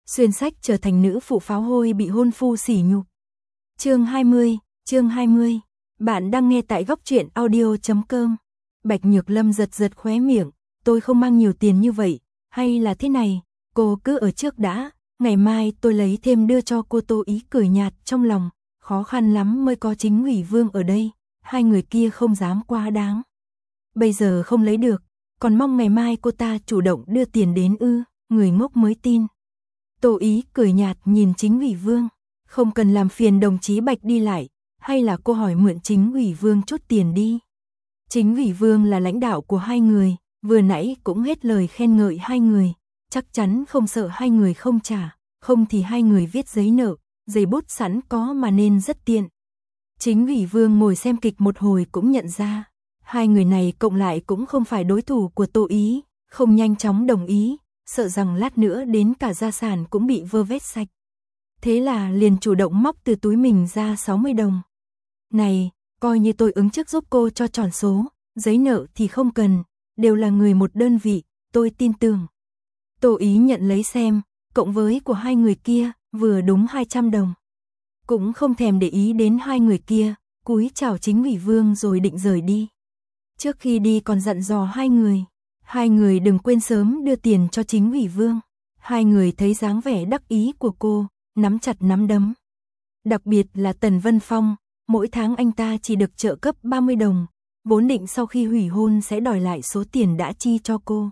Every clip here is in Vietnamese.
xuyên sách trở thành nữ phụ pháo hôi bị hôn phu sỉ nhục. Chương 20. Bạn đang nghe tại góc truyện audio.com. Bạch Nhược Lâm giật giật khóe miệng, tôi không mang nhiều tiền như vậy, hay là thế này, cô cứ ở trước đã, ngày mai tôi lấy thêm đưa cho cô. Tô Ý cười nhạt trong lòng, khó khăn lắm mới có Chính ủy Vương ở đây, hai người kia không dám quá đáng. Bây giờ không lấy được, còn mong ngày mai cô ta chủ động đưa tiền đến ư, người ngốc mới tin. Tô Ý cười nhạt nhìn Chính ủy Vương, không cần làm phiền đồng chí Bạch đi lại, hay là cô hỏi mượn Chính ủy Vương chút tiền đi. Chính ủy Vương là lãnh đạo của hai người, vừa nãy cũng hết lời khen ngợi hai người, chắc chắn không sợ hai người không trả, không thì hai người viết giấy nợ, giấy bút sẵn có mà nên rất tiện. Chính ủy Vương ngồi xem kịch một hồi cũng nhận ra, hai người này cộng lại cũng không phải đối thủ của Tô Ý, không nhanh chóng đồng ý, sợ rằng lát nữa đến cả gia sản cũng bị vơ vét sạch. Thế là liền chủ động móc từ túi mình ra 60 đồng. Này, coi như tôi ứng trước giúp cô cho tròn số, giấy nợ thì không cần, đều là người một đơn vị, tôi tin tưởng. Tô Ý nhận lấy xem, cộng với của hai người kia, vừa đúng 200 đồng. Cũng không thèm để ý đến hai người kia, cúi chào Chính ủy Vương rồi định rời đi. Trước khi đi còn dặn dò hai người đừng quên sớm đưa tiền cho Chính ủy Vương. Hai người thấy dáng vẻ đắc ý của cô, nắm chặt nắm đấm. Đặc biệt là Tần Vân Phong, mỗi tháng anh ta chỉ được trợ cấp 30 đồng, vốn định sau khi hủy hôn sẽ đòi lại số tiền đã chi cho cô.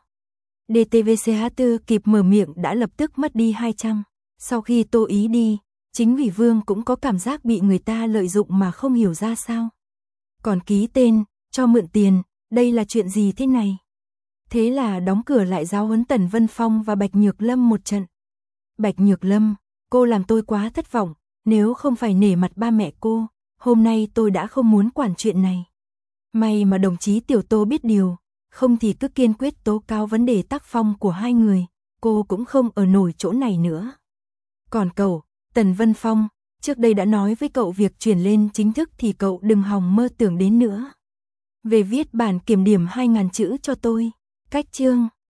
DTVCH4 kịp mở miệng đã lập tức mất đi 200. Sau khi Tô Ý đi, Chính ủy Vương cũng có cảm giác bị người ta lợi dụng mà không hiểu ra sao. Còn ký tên, cho mượn tiền, đây là chuyện gì thế này? Thế là đóng cửa lại giáo huấn Tần Vân Phong và Bạch Nhược Lâm một trận. Bạch Nhược Lâm, cô làm tôi quá thất vọng, nếu không phải nể mặt ba mẹ cô, hôm nay tôi đã không muốn quản chuyện này. May mà đồng chí Tiểu Tô biết điều, không thì cứ kiên quyết tố cáo vấn đề tác phong của hai người, cô cũng không ở nổi chỗ này nữa. Còn cậu, Tần Vân Phong, trước đây đã nói với cậu việc chuyển lên chính thức thì cậu đừng hòng mơ tưởng đến nữa. Về viết bản kiểm điểm 2.000 chữ cho tôi, cách chương.